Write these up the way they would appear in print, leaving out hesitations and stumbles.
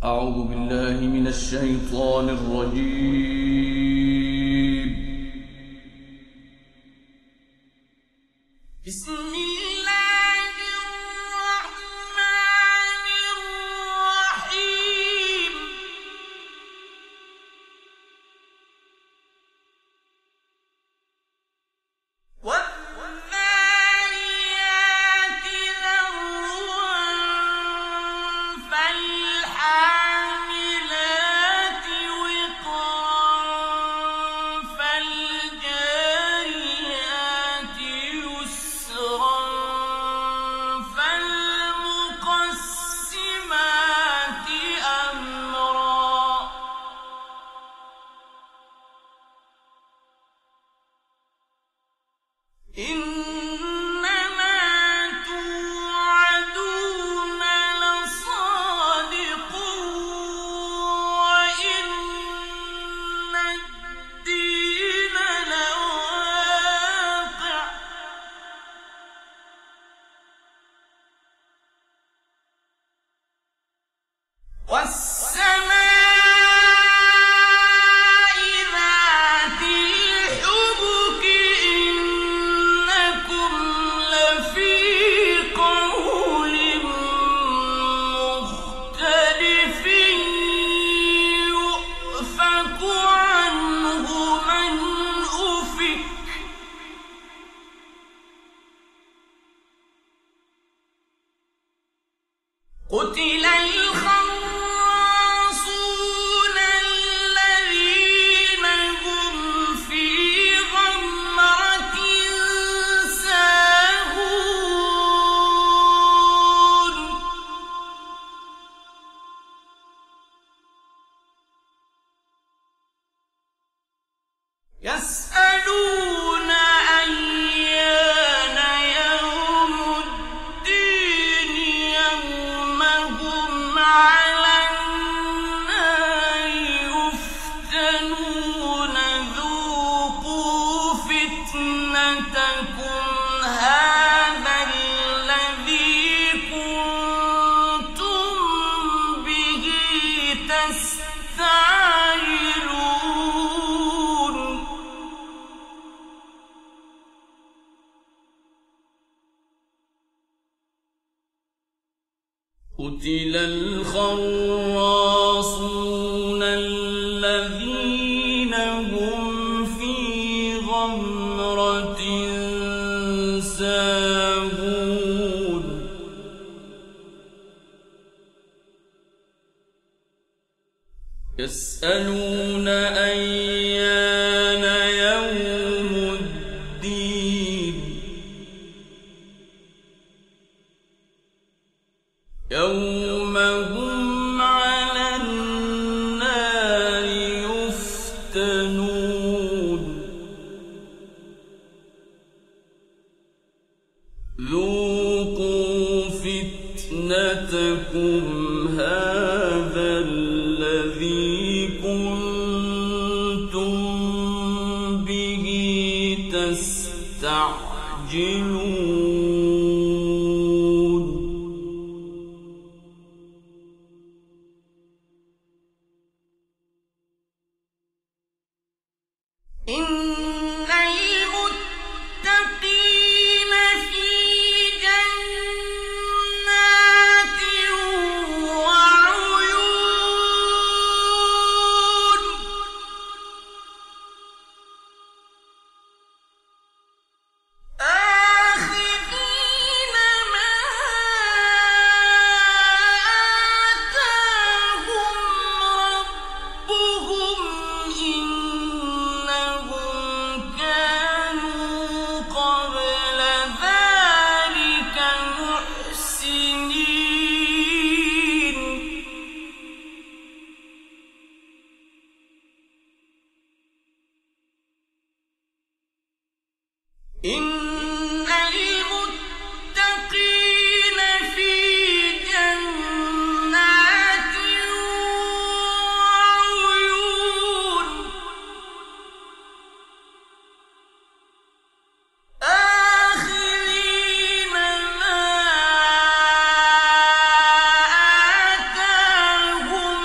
أعوذ بالله من الشيطان الرجيم. بسم الله الرحمن الرحيم. والذاريات ذروا فالحاملات وقرا فالجاريات يسرا فالمقسمات أمرا إنما توعدون لصادق وإن الدين لواقع والسماء ذات الحبك إنكم لفي قول مختلف يؤفك عنه من أفك قتل الخراصون الذين هم في غمرة ساهون يسألون أيان يوم الدين يوم هم على النار يفتنون ذوقوا فتنتكم هذا الذي كنتم به تستعجلون قتل الخراصون الذين هم في غمرة ساهون يسألون أيان يوم الدين يوم هم على النار يفتنون ذوقوا فتنتكم هذا الذي كنتم به تستعجلون إن المتقين في جنات وعيون آخذين ما آتاهم ربهم إنهم كانوا قبل ذلك محسنين إن المتقين في جنات وعيون آخذين ما آتاهم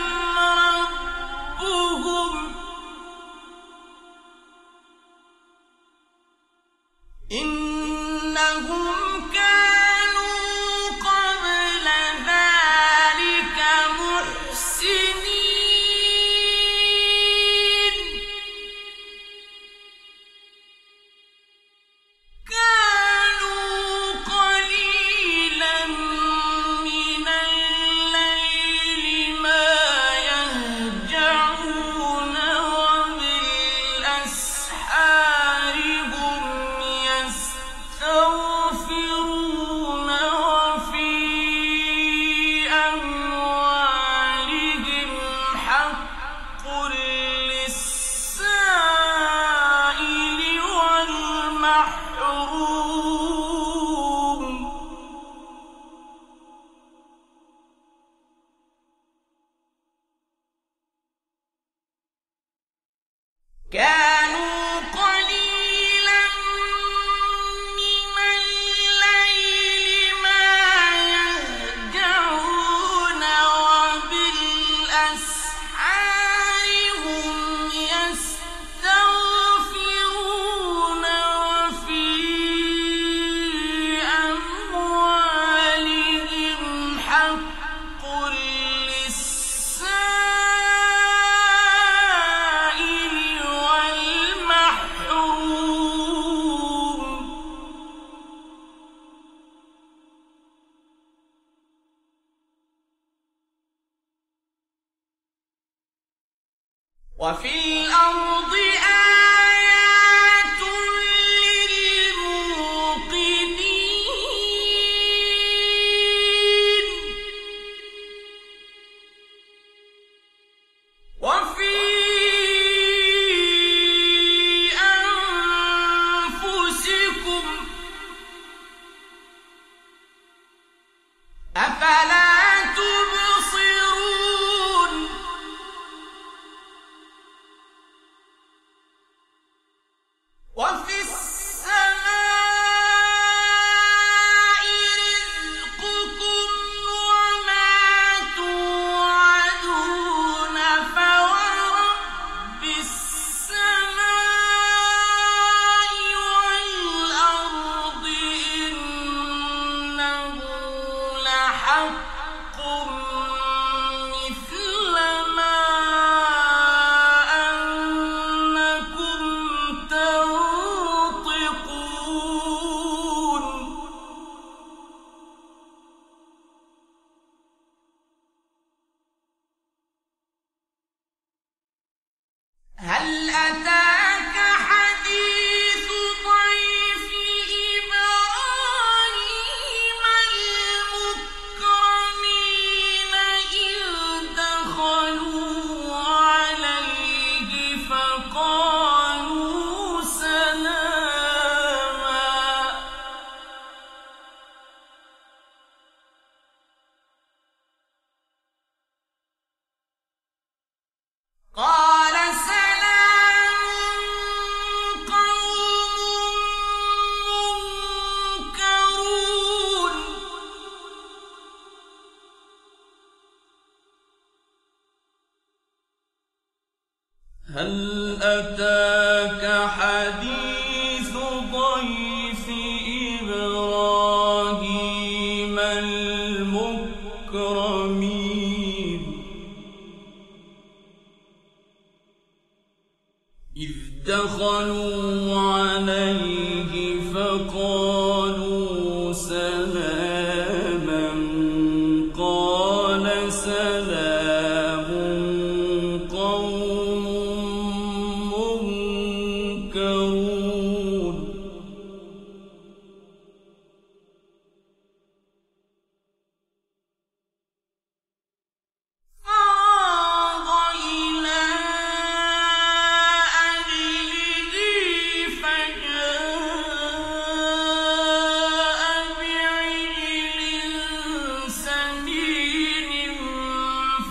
وفي الأرض آيات للموقنين وفي أنفسكم أفلا تبصرون وفي السماء رزقكم وما توعدون فورب السماء والأرض إنه لحق مثل ما أنكم تنطقون هل أتاك حديث ضيف إبراهيم المكرمين إذ دخلوا عليه فقالوا سلاما قال سلام قوم منكرون هل أتاك حديث ضيف إبراهيم المكرمين إذ دخلوا عليه فقالوا سلاما قال سلام قوم منكرون فراغ إلى أهله فجاء بعجل سمين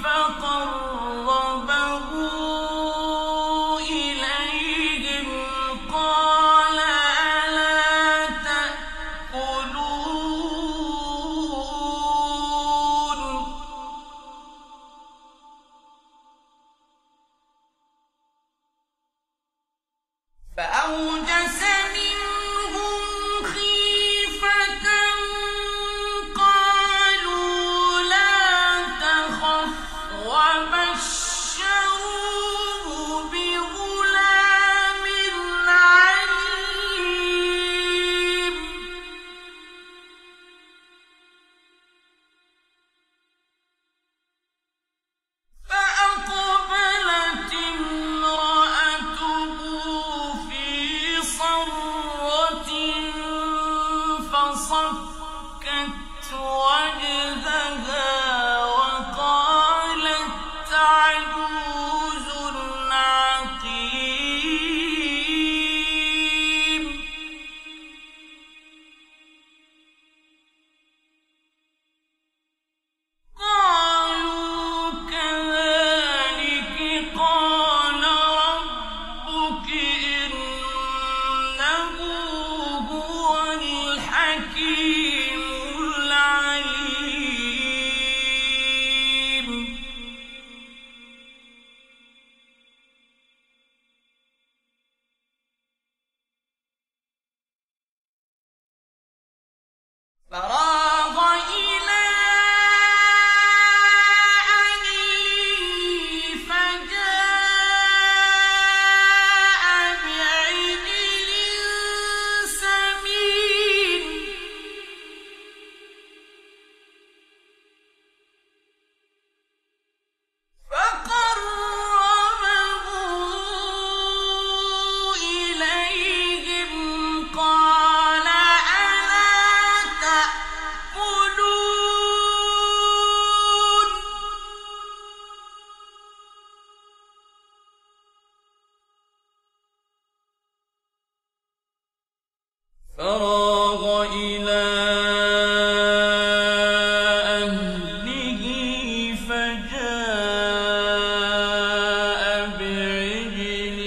فجاء بعجل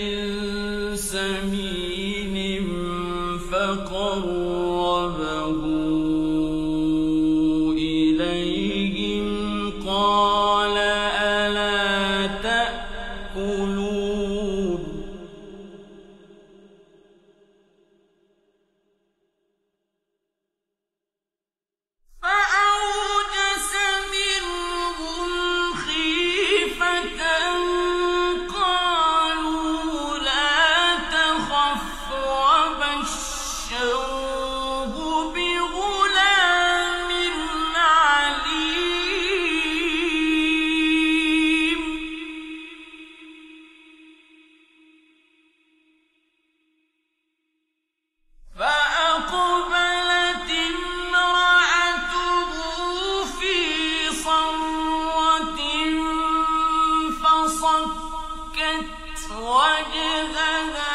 سمين فقربه إليهم قال ألا تأكلون فأوجس منهم خيفة قالوا لا تخف وبشروه بغلام عليم فأقبلت امرأته في صرة فصكت وجهها